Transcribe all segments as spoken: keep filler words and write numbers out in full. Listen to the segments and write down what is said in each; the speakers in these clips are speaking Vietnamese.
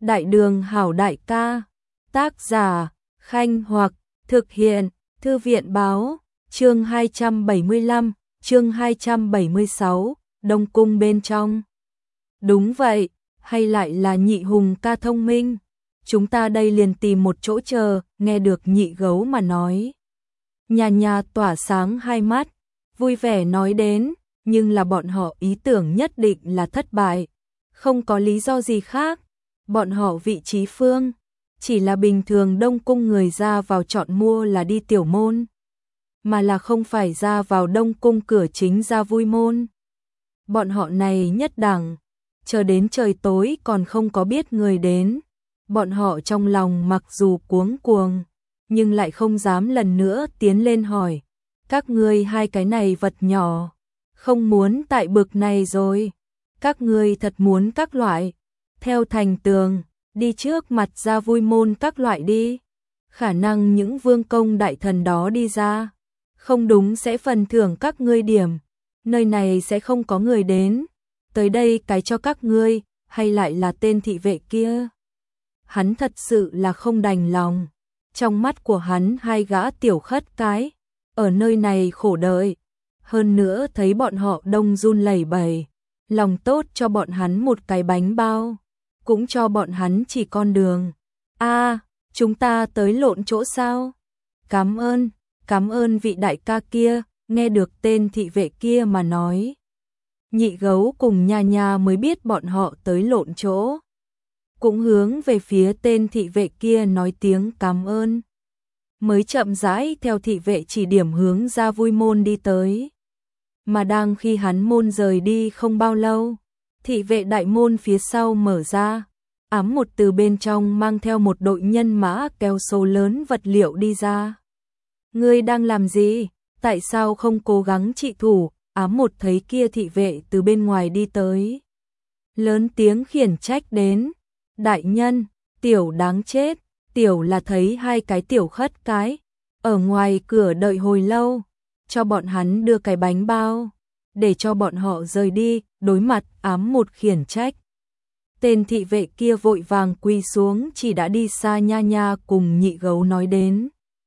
Đại đường hảo đại ca. Tác giả, Khanh Hoặc, thực hiện, Thư viện báo, chương hai trăm bảy mươi lăm, chương hai trăm bảy mươi sáu, Đông Cung bên trong. Đúng vậy, hay lại là nhị hùng ca thông minh? Chúng ta đây liền tìm một chỗ chờ, nghe được nhị gấu mà nói. Nhà nhà tỏa sáng hai mắt, vui vẻ nói đến, nhưng là bọn họ ý tưởng nhất định là thất bại. Không có lý do gì khác, bọn họ vị trí phương, chỉ là bình thường Đông Cung người ra vào chọn mua là đi tiểu môn, mà là không phải ra vào Đông Cung cửa chính ra vui môn. Bọn họ này nhất đẳng, chờ đến trời tối còn không có biết người đến. Bọn họ trong lòng mặc dù cuống cuồng, nhưng lại không dám lần nữa tiến lên hỏi. Các ngươi hai cái này vật nhỏ, không muốn tại bực này rồi. Các ngươi thật muốn các loại, theo thành tường, đi trước mặt ra vui môn các loại đi. Khả năng những vương công đại thần đó đi ra, không đúng sẽ phần thưởng các ngươi điểm. Nơi này sẽ không có người đến, tới đây cái cho các ngươi, hay lại là tên thị vệ kia. Hắn thật sự là không đành lòng. Trong mắt của hắn hai gã tiểu khất cái, ở nơi này khổ đợi. Hơn nữa thấy bọn họ đông run lẩy bẩy, lòng tốt cho bọn hắn một cái bánh bao, cũng cho bọn hắn chỉ con đường. A, à, chúng ta tới lộn chỗ sao? Cảm ơn, cảm ơn vị đại ca kia, nghe được tên thị vệ kia mà nói. Nhị gấu cùng nha nha mới biết bọn họ tới lộn chỗ. Cũng hướng về phía tên thị vệ kia nói tiếng cảm ơn. Mới chậm rãi theo thị vệ chỉ điểm hướng ra vui môn đi tới. Mà đang khi hắn môn rời đi không bao lâu, thị vệ đại môn phía sau mở ra, ám một từ bên trong mang theo một đội nhân mã kéo số lớn vật liệu đi ra. Ngươi đang làm gì? Tại sao không cố gắng trị thủ? Ám một thấy kia thị vệ từ bên ngoài đi tới, lớn tiếng khiển trách đến. Đại nhân, tiểu đáng chết, tiểu là thấy hai cái tiểu khất cái, ở ngoài cửa đợi hồi lâu, cho bọn hắn đưa cái bánh bao, để cho bọn họ rời đi, đối mặt ám một khiển trách. Tên thị vệ kia vội vàng quỳ xuống chỉ đã đi xa nha nha cùng nhị gấu nói đến.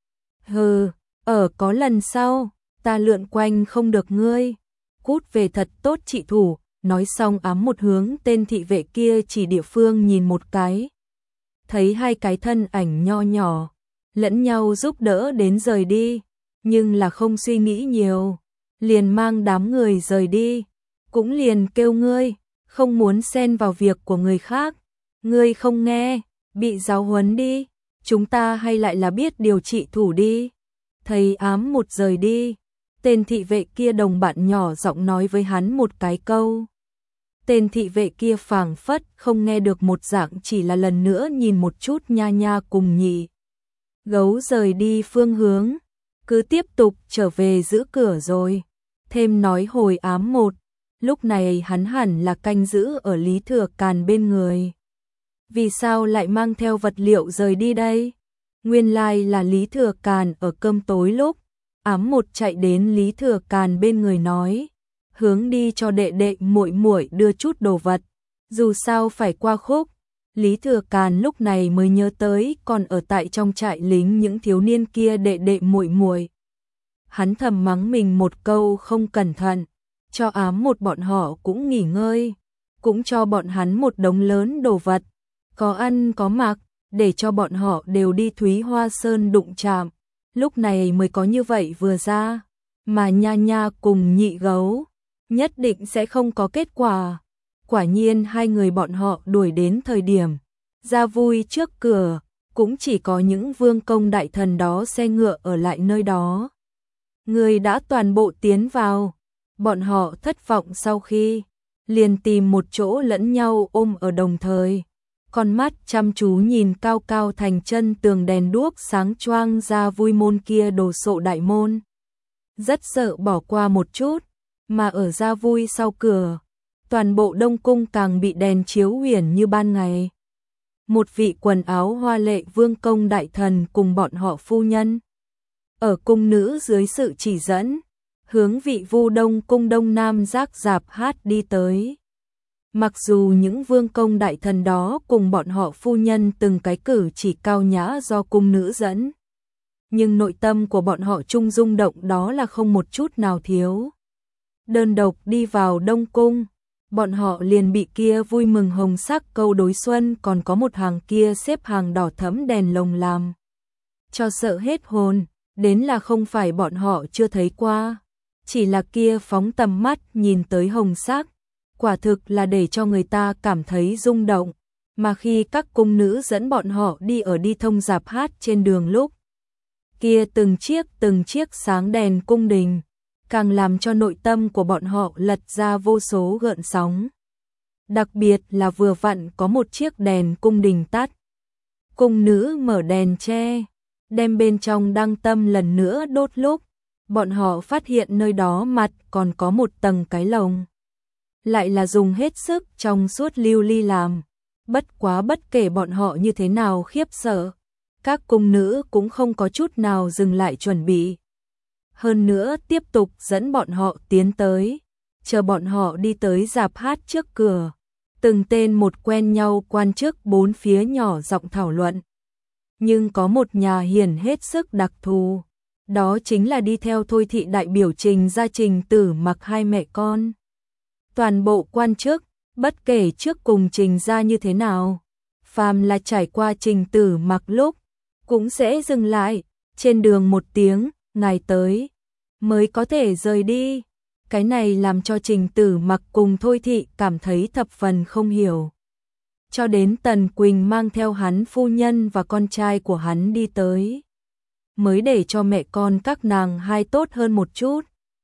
Hừ, ở có lần sau, ta lượn quanh không được ngươi, cút về thật tốt trị thủ. Nói xong ám một hướng tên thị vệ kia chỉ địa phương nhìn một cái. Thấy hai cái thân ảnh nho nhỏ, lẫn nhau giúp đỡ đến rời đi, nhưng là không suy nghĩ nhiều. Liền mang đám người rời đi, cũng liền kêu ngươi, không muốn xen vào việc của người khác. Ngươi không nghe, bị giáo huấn đi, chúng ta hay lại là biết điều trị thủ đi. Thấy ám một rời đi, tên thị vệ kia đồng bạn nhỏ giọng nói với hắn một cái câu. Tên thị vệ kia phảng phất không nghe được một dạng, chỉ là lần nữa nhìn một chút nha nha cùng nhị gấu rời đi phương hướng, cứ tiếp tục trở về giữ cửa rồi. Thêm nói hồi ám một, lúc này hắn hẳn là canh giữ ở Lý Thừa Càn bên người. Vì sao lại mang theo vật liệu rời đi đây? Nguyên lai là Lý Thừa Càn ở cơm tối lúc, ám một chạy đến Lý Thừa Càn bên người nói. Hướng đi cho đệ đệ muội muội đưa chút đồ vật, dù sao phải qua khúc. Lý Thừa Càn lúc này mới nhớ tới còn ở tại trong trại lính những thiếu niên kia đệ đệ muội muội. Hắn thầm mắng mình một câu không cẩn thận, cho ám một bọn họ cũng nghỉ ngơi, cũng cho bọn hắn một đống lớn đồ vật, có ăn có mặc, để cho bọn họ đều đi Thúy Hoa Sơn đụng chạm. Lúc này mới có như vậy vừa ra, mà nha nha cùng nhị gấu nhất định sẽ không có kết quả. Quả nhiên hai người bọn họ đuổi đến thời điểm ra vui trước cửa, cũng chỉ có những vương công đại thần đó xe ngựa ở lại nơi đó. Người đã toàn bộ tiến vào, bọn họ thất vọng sau khi liền tìm một chỗ lẫn nhau ôm ở đồng thời. Con mắt chăm chú nhìn cao cao thành chân tường đèn đuốc sáng choang ra vui môn kia đồ sộ đại môn. Rất sợ bỏ qua một chút. Mà ở ra vui sau cửa, toàn bộ Đông Cung càng bị đèn chiếu huyền như ban ngày. Một vị quần áo hoa lệ vương công đại thần cùng bọn họ phu nhân, ở cung nữ dưới sự chỉ dẫn, hướng vị vu Đông Cung Đông Nam Giác Dạp hát đi tới. Mặc dù những vương công đại thần đó cùng bọn họ phu nhân từng cái cử chỉ cao nhã do cung nữ dẫn, nhưng nội tâm của bọn họ chung rung động đó là không một chút nào thiếu. Đơn độc đi vào Đông Cung, bọn họ liền bị kia vui mừng hồng sắc câu đối xuân còn có một hàng kia xếp hàng đỏ thẫm đèn lồng làm cho sợ hết hồn, đến là không phải bọn họ chưa thấy qua, chỉ là kia phóng tầm mắt nhìn tới hồng sắc, quả thực là để cho người ta cảm thấy rung động, mà khi các cung nữ dẫn bọn họ đi ở đi thông rạp hát trên đường lúc, kia từng chiếc từng chiếc sáng đèn cung đình, càng làm cho nội tâm của bọn họ lật ra vô số gợn sóng. Đặc biệt là vừa vặn có một chiếc đèn cung đình tắt. Cung nữ mở đèn che, đem bên trong đăng tâm lần nữa đốt lúc, bọn họ phát hiện nơi đó mặt còn có một tầng cái lồng. Lại là dùng hết sức trong suốt lưu ly làm, bất quá bất kể bọn họ như thế nào khiếp sợ, các cung nữ cũng không có chút nào dừng lại chuẩn bị. Hơn nữa tiếp tục dẫn bọn họ tiến tới, chờ bọn họ đi tới rạp hát trước cửa. Từng tên một quen nhau quan chức bốn phía nhỏ giọng thảo luận. Nhưng có một nhà hiền hết sức đặc thù, đó chính là đi theo Thôi thị đại biểu Trình gia Trình Tử Mặc hai mẹ con. Toàn bộ quan chức, bất kể trước cùng Trình gia như thế nào, phàm là trải qua Trình Tử Mặc lúc, cũng sẽ dừng lại, trên đường một tiếng, ngài tới, mới có thể rời đi. Cái này làm cho Trình Tử Mặc cùng Thôi thị cảm thấy thập phần không hiểu. Cho đến Tần Quỳnh mang theo hắn phu nhân và con trai của hắn đi tới, mới để cho mẹ con các nàng hai tốt hơn một chút.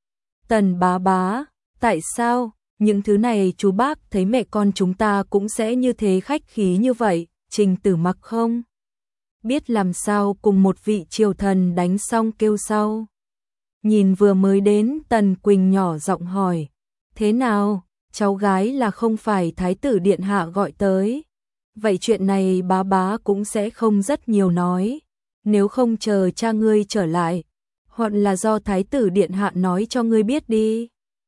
Tần bá bá, tại sao, những thứ này chú bác thấy mẹ con chúng ta cũng sẽ như thế khách khí như vậy, Trình Tử Mặc không biết làm sao cùng một vị triều thần đánh xong kêu sau. Nhìn vừa mới đến Tần Quỳnh nhỏ giọng hỏi, thế nào, cháu gái là không phải thái tử điện hạ gọi tới. Vậy chuyện này bá bá cũng sẽ không rất nhiều nói, nếu không chờ cha ngươi trở lại, hoặc là do thái tử điện hạ nói cho ngươi biết đi.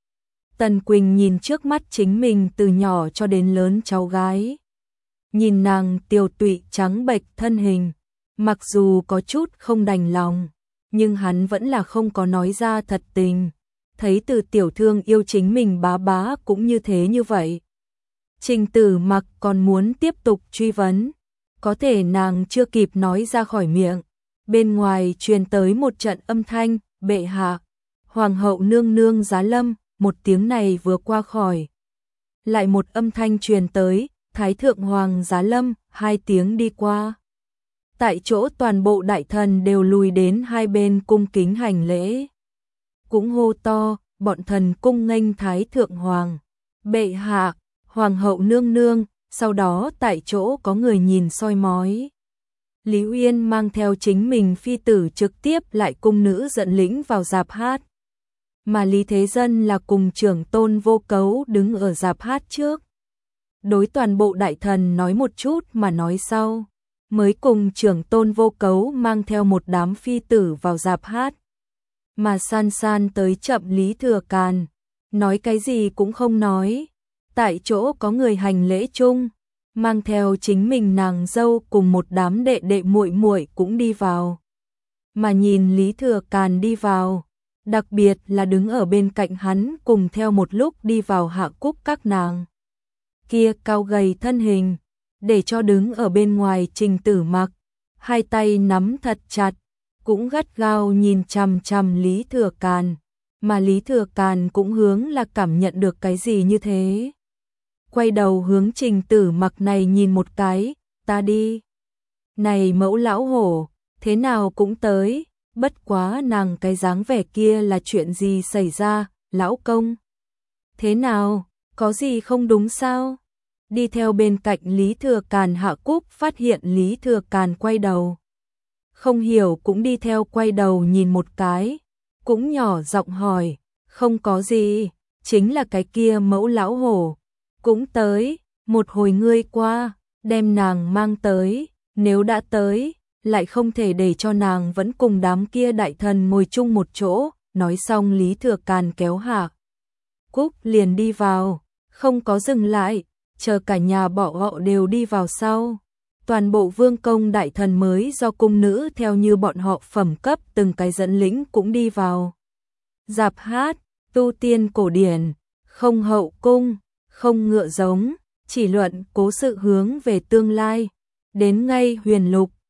Tần Quỳnh nhìn trước mắt chính mình từ nhỏ cho đến lớn cháu gái. Nhìn nàng tiều tụy trắng bệch thân hình, mặc dù có chút không đành lòng, nhưng hắn vẫn là không có nói ra thật tình. Thấy từ tiểu thương yêu chính mình bá bá cũng như thế như vậy. Trình Tử Mặc còn muốn tiếp tục truy vấn, có thể nàng chưa kịp nói ra khỏi miệng, bên ngoài truyền tới một trận âm thanh, bệ hạ, hoàng hậu nương nương giá lâm, một tiếng này vừa qua khỏi. Lại một âm thanh truyền tới, thái thượng hoàng giá lâm, hai tiếng đi qua. Tại chỗ toàn bộ đại thần đều lùi đến hai bên cung kính hành lễ. Cũng hô to, bọn thần cung nghênh thái thượng hoàng, bệ hạ, hoàng hậu nương nương, sau đó tại chỗ có người nhìn soi mói. Lý Uyên mang theo chính mình phi tử trực tiếp lại cung nữ dẫn lĩnh vào rạp hát. Mà Lý Thế Dân là cùng trưởng tôn Vô Cấu đứng ở rạp hát trước. Đối toàn bộ đại thần nói một chút mà nói sau, mới cùng trưởng tôn Vô Cấu mang theo một đám phi tử vào rạp hát. Mà san san tới chậm Lý Thừa Càn, nói cái gì cũng không nói. Tại chỗ có người hành lễ chung, mang theo chính mình nàng dâu cùng một đám đệ đệ muội muội cũng đi vào. Mà nhìn Lý Thừa Càn đi vào, đặc biệt là đứng ở bên cạnh hắn cùng theo một lúc đi vào Hạ Cúc các nàng. Kia cao gầy thân hình, để cho đứng ở bên ngoài Trình Tử Mặc, hai tay nắm thật chặt, cũng gắt gao nhìn chằm chằm Lý Thừa Càn, mà Lý Thừa Càn cũng hướng là cảm nhận được cái gì như thế. Quay đầu hướng Trình Tử Mặc này nhìn một cái, ta đi. Này mẫu lão hổ, thế nào cũng tới, bất quá nàng cái dáng vẻ kia là chuyện gì xảy ra, lão công? Thế nào, có gì không đúng sao? Đi theo bên cạnh Lý Thừa Càn Hạ Cúc phát hiện Lý Thừa Càn quay đầu. Không hiểu cũng đi theo quay đầu nhìn một cái, cũng nhỏ giọng hỏi, không có gì, chính là cái kia mẫu lão hổ. Cũng tới, một hồi ngươi qua, đem nàng mang tới, nếu đã tới, lại không thể để cho nàng vẫn cùng đám kia đại thần ngồi chung một chỗ, nói xong Lý Thừa Càn kéo Hạ Cúc liền đi vào, không có dừng lại, chờ cả nhà bọn họ đều đi vào sau. Toàn bộ vương công đại thần mới do cung nữ theo như bọn họ phẩm cấp từng cái dẫn lĩnh cũng đi vào. Dạp hát, tu tiên cổ điển, không hậu cung, không ngựa giống, chỉ luận cố sự hướng về tương lai. Đến ngay huyền lục,